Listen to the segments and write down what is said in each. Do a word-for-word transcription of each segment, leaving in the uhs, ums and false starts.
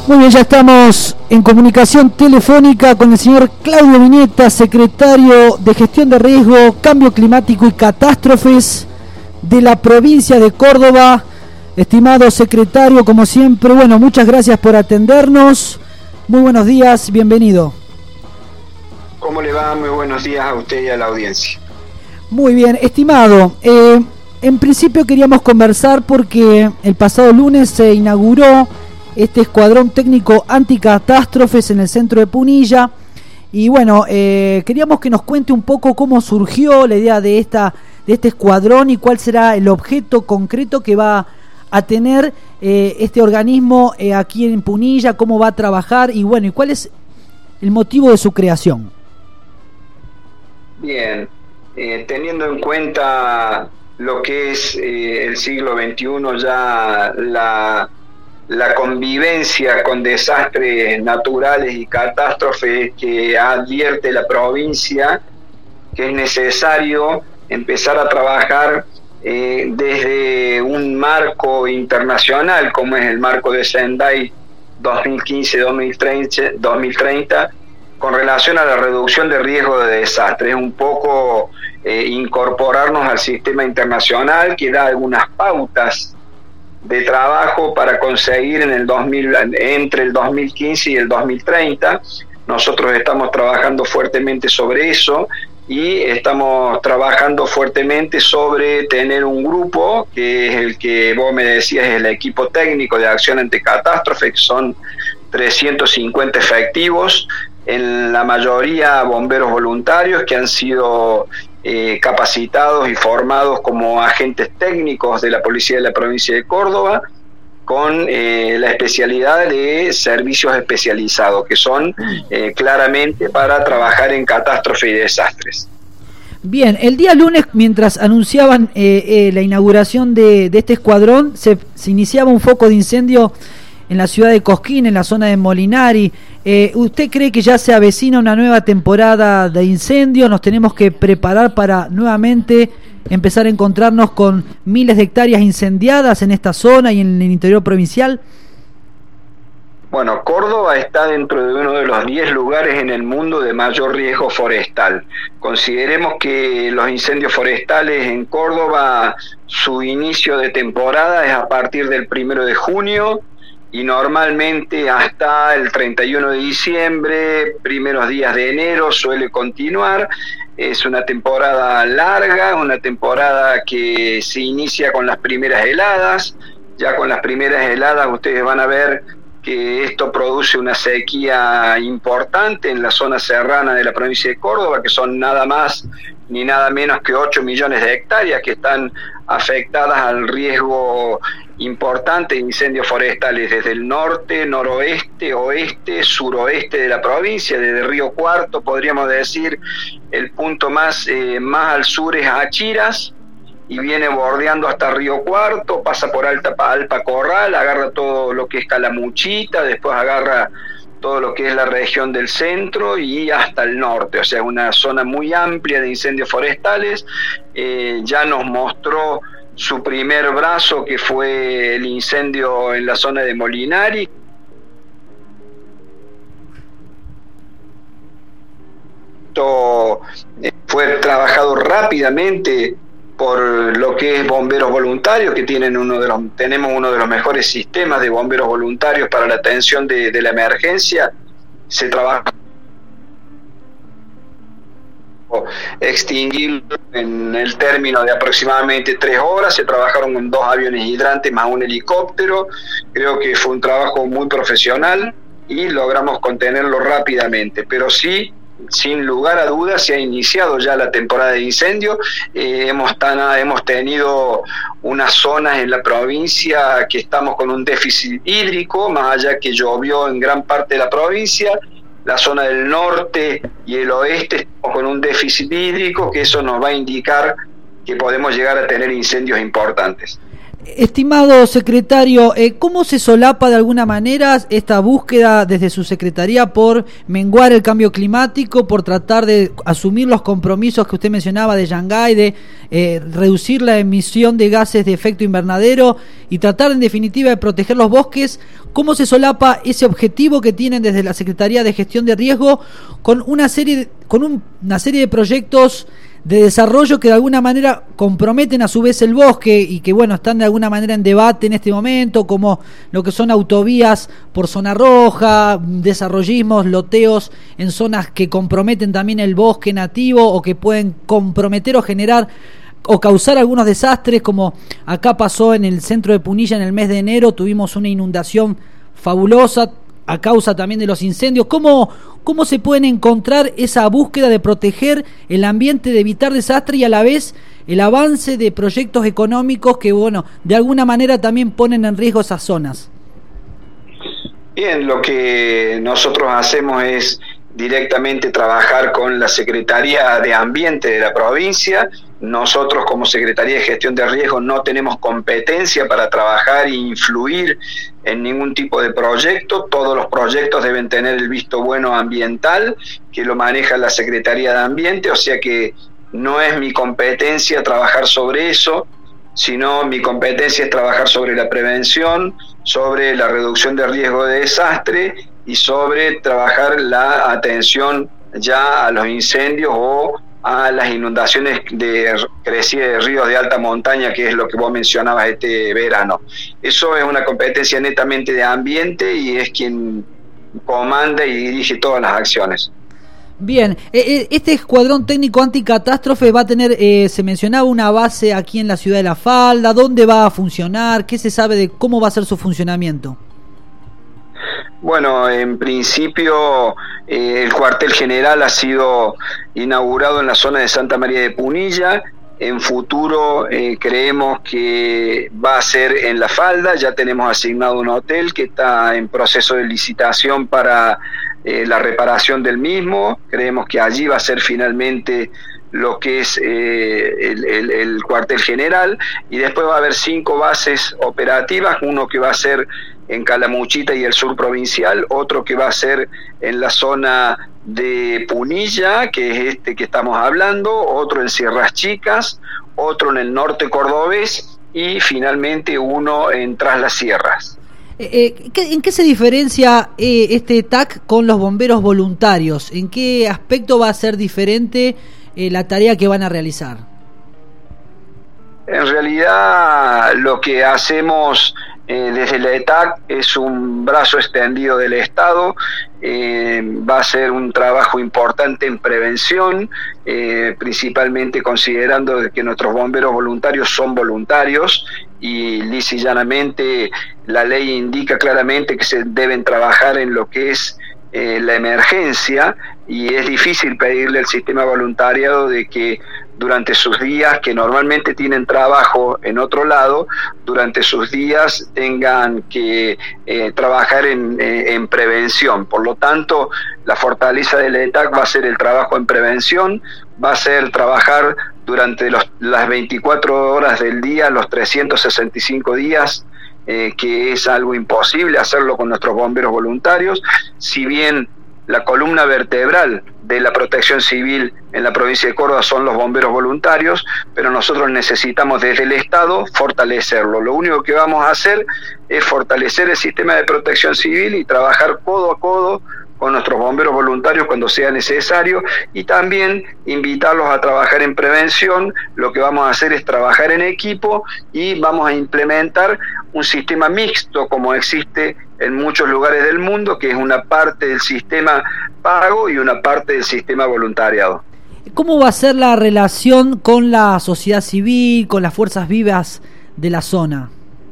Muy bien, ya estamos en comunicación telefónica con el señor Claudio Viñeta, secretario de Gestión de Riesgo, Cambio Climático y Catástrofes de la provincia de Córdoba. Estimado secretario, como siempre, bueno, muchas gracias por atendernos. Muy buenos días, bienvenido. ¿Cómo le va? Muy buenos días a usted y a la audiencia. Muy bien, estimado, eh, en principio queríamos conversar porque el pasado lunes se inauguró este escuadrón técnico anticatástrofes en el centro de Punilla y bueno, eh, queríamos que nos cuente un poco cómo surgió la idea de esta de este escuadrón y cuál será el objeto concreto que va a tener eh, este organismo eh, aquí en Punilla, cómo va a trabajar y bueno, y cuál es el motivo de su creación. Bien, eh, teniendo en cuenta lo que es eh, el siglo veintiuno, ya la la convivencia con desastres naturales y catástrofes que advierte la provincia, que es necesario empezar a trabajar eh, desde un marco internacional como es el marco de Sendai dos mil quince a dos mil treinta con relación a la reducción de riesgo de desastres. Es un poco eh, incorporarnos al sistema internacional que da algunas pautas de trabajo para conseguir en el dos mil, entre el dos mil quince y el dos mil treinta. Nosotros estamos trabajando fuertemente sobre eso y estamos trabajando fuertemente sobre tener un grupo que es el que vos me decías, es el equipo técnico de acción ante catástrofe, que son trescientos cincuenta efectivos, en la mayoría bomberos voluntarios que han sido eh, capacitados y formados como agentes técnicos de la Policía de la Provincia de Córdoba, con eh, la especialidad de servicios especializados, que son eh, claramente para trabajar en catástrofe y desastres. Bien, el día lunes, mientras anunciaban eh, eh, la inauguración de, de este escuadrón, se, se iniciaba un foco de incendio en la ciudad de Cosquín, en la zona de Molinari. Eh, ¿Usted cree que ya se avecina una nueva temporada de incendios? ¿Nos tenemos que preparar para nuevamente empezar a encontrarnos con miles de hectáreas incendiadas en esta zona y en el interior provincial? Bueno, Córdoba está dentro de uno de los diez lugares en el mundo de mayor riesgo forestal. Consideremos que los incendios forestales en Córdoba, su inicio de temporada es a partir del primero de junio, y normalmente hasta el treinta y uno de diciembre, primeros días de enero suele continuar. Es una temporada larga, una temporada que se inicia con las primeras heladas. Ya con las primeras heladas ustedes van a ver que esto produce una sequía importante en la zona serrana de la provincia de Córdoba, que son nada más ni nada menos que ocho millones de hectáreas que están afectadas al riesgo importante de incendios forestales desde el norte, noroeste, oeste, suroeste de la provincia, desde Río Cuarto, podríamos decir, el punto más, eh, más al sur es Achiras, y viene bordeando hasta Río Cuarto, pasa por Alta Alpa Corral, agarra todo lo que es Calamuchita, después agarra todo lo que es la región del centro y hasta el norte, o sea, una zona muy amplia de incendios forestales. Eh, ya nos mostró su primer brazo, que fue el incendio en la zona de Molinari. Esto fue trabajado rápidamente por lo que es bomberos voluntarios, que tienen uno de los, tenemos uno de los mejores sistemas de bomberos voluntarios para la atención de, de la emergencia. Se trabaja extinguir en el término de aproximadamente tres horas. Se trabajaron con dos aviones hidrantes más un helicóptero. Creo que fue un trabajo muy profesional y logramos contenerlo rápidamente, pero sí, sin lugar a dudas, se ha iniciado ya la temporada de incendio. Eh, hemos, tan, hemos tenido unas zonas en la provincia que estamos con un déficit hídrico, más allá que llovió en gran parte de la provincia. La zona del norte y el oeste estamos con un déficit hídrico, que eso nos va a indicar que podemos llegar a tener incendios importantes. Estimado secretario, eh, ¿cómo se solapa de alguna manera esta búsqueda desde su secretaría por menguar el cambio climático, por tratar de asumir los compromisos que usted mencionaba de Shanghái, de eh, reducir la emisión de gases de efecto invernadero y tratar en definitiva de proteger los bosques? ¿Cómo se solapa ese objetivo que tienen desde la Secretaría de Gestión de Riesgo con una serie de, con un, una serie de proyectos de desarrollo que de alguna manera comprometen a su vez el bosque y que bueno, están de alguna manera en debate en este momento, como lo que son autovías por zona roja, desarrollismos, loteos en zonas que comprometen también el bosque nativo o que pueden comprometer o generar o causar algunos desastres, como acá pasó en el centro de Punilla en el mes de enero, tuvimos una inundación fabulosa a causa también de los incendios. ¿Cómo, cómo se pueden encontrar esa búsqueda de proteger el ambiente, de evitar desastres y a la vez el avance de proyectos económicos que, bueno, de alguna manera también ponen en riesgo esas zonas? Bien, lo que nosotros hacemos es directamente trabajar con la Secretaría de Ambiente de la provincia. Nosotros como Secretaría de Gestión de Riesgos no tenemos competencia para trabajar e influir en ningún tipo de proyecto. Todos los proyectos deben tener el visto bueno ambiental, que lo maneja la Secretaría de Ambiente, o sea que no es mi competencia trabajar sobre eso, sino mi competencia es trabajar sobre la prevención, sobre la reducción de riesgo de desastre y sobre trabajar la atención ya a los incendios o a las inundaciones de crecida de ríos de alta montaña, que es lo que vos mencionabas este verano. Eso es una competencia netamente de ambiente y es quien comanda y dirige todas las acciones. Bien, eh, este escuadrón técnico anticatástrofe va a tener, eh, se mencionaba, una base aquí en la ciudad de La Falda. ¿Dónde va a funcionar? ¿Qué se sabe de cómo va a ser su funcionamiento? Bueno, en principio eh, el cuartel general ha sido inaugurado en la zona de Santa María de Punilla. En futuro eh, creemos que va a ser en La Falda. Ya tenemos asignado un hotel que está en proceso de licitación para eh, la reparación del mismo. Creemos que allí va a ser finalmente lo que es eh, el, el, el cuartel general, y después va a haber cinco bases operativas, uno que va a ser en Calamuchita y el sur provincial, otro que va a ser en la zona de Punilla, que es este que estamos hablando, otro en Sierras Chicas, otro en el norte cordobés y finalmente uno en Tras las Sierras. Eh, eh, ¿En qué se diferencia eh, este T A C con los bomberos voluntarios? ¿En qué aspecto va a ser diferente eh, la tarea que van a realizar? En realidad lo que hacemos eh, desde la E T A C es un brazo extendido del Estado. Eh, va a ser un trabajo importante en prevención, eh, principalmente considerando que nuestros bomberos voluntarios son voluntarios y lisa y llanamente la ley indica claramente que se deben trabajar en lo que es eh, la emergencia, y es difícil pedirle al sistema voluntariado de que durante sus días, que normalmente tienen trabajo en otro lado, durante sus días tengan que eh, trabajar en, eh, en prevención. Por lo tanto, la fortaleza del E T A C va a ser el trabajo en prevención, va a ser trabajar durante los, las veinticuatro horas del día, los trescientos sesenta y cinco días, eh, que es algo imposible hacerlo con nuestros bomberos voluntarios. Si bien la columna vertebral de la protección civil en la provincia de Córdoba son los bomberos voluntarios, pero nosotros necesitamos desde el Estado fortalecerlo. Lo único que vamos a hacer es fortalecer el sistema de protección civil y trabajar codo a codo con nuestros bomberos voluntarios cuando sea necesario, y también invitarlos a trabajar en prevención. Lo que vamos a hacer es trabajar en equipo y vamos a implementar un sistema mixto como existe en muchos lugares del mundo, que es una parte del sistema pago y una parte del sistema voluntariado. ¿Cómo va a ser la relación con la sociedad civil, con las fuerzas vivas de la zona?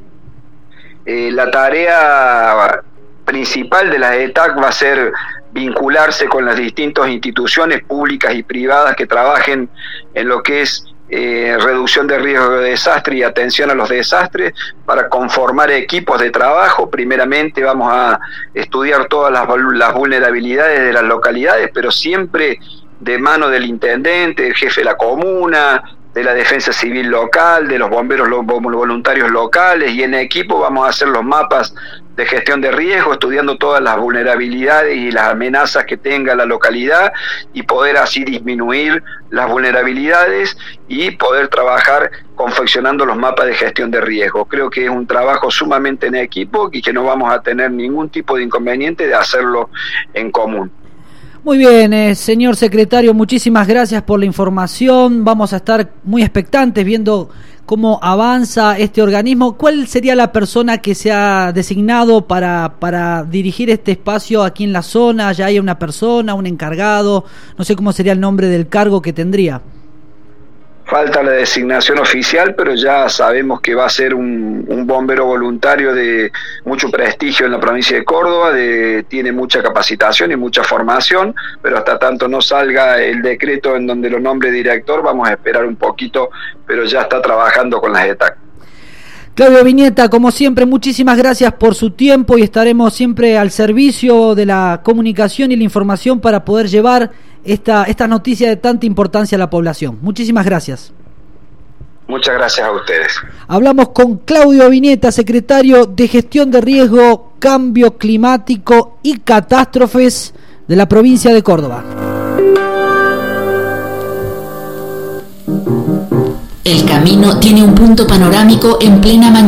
Eh, la tarea principal de la E T A C va a ser vincularse con las distintas instituciones públicas y privadas que trabajen en lo que es eh, reducción de riesgo de desastre y atención a los desastres, para conformar equipos de trabajo. Primeramente vamos a estudiar todas las, las vulnerabilidades de las localidades, pero siempre de mano del intendente, del jefe de la comuna, de la defensa civil local, de los bomberos voluntarios locales, y en equipo vamos a hacer los mapas de gestión de riesgo, estudiando todas las vulnerabilidades y las amenazas que tenga la localidad, y poder así disminuir las vulnerabilidades y poder trabajar confeccionando los mapas de gestión de riesgo. Creo que es un trabajo sumamente en equipo y que no vamos a tener ningún tipo de inconveniente de hacerlo en común. Muy bien, eh, señor secretario, muchísimas gracias por la información. Vamos a estar muy expectantes viendo cómo avanza este organismo. ¿Cuál sería la persona que se ha designado para, para dirigir este espacio aquí en la zona? ¿Ya hay una persona, un encargado? No sé cómo sería el nombre del cargo que tendría. Falta la designación oficial, pero ya sabemos que va a ser un, un bombero voluntario de mucho prestigio en la provincia de Córdoba, de, tiene mucha capacitación y mucha formación, pero hasta tanto no salga el decreto en donde lo nombre director, vamos a esperar un poquito, pero ya está trabajando con las E T A C. Claudio Viñeta, como siempre, muchísimas gracias por su tiempo y estaremos siempre al servicio de la comunicación y la información para poder llevar esta, esta noticia de tanta importancia a la población. Muchísimas gracias. Muchas gracias a ustedes. Hablamos con Claudio Viñeta, secretario de Gestión de Riesgo, Cambio Climático y Catástrofes de la provincia de Córdoba. El camino tiene un punto panorámico en plena mañana.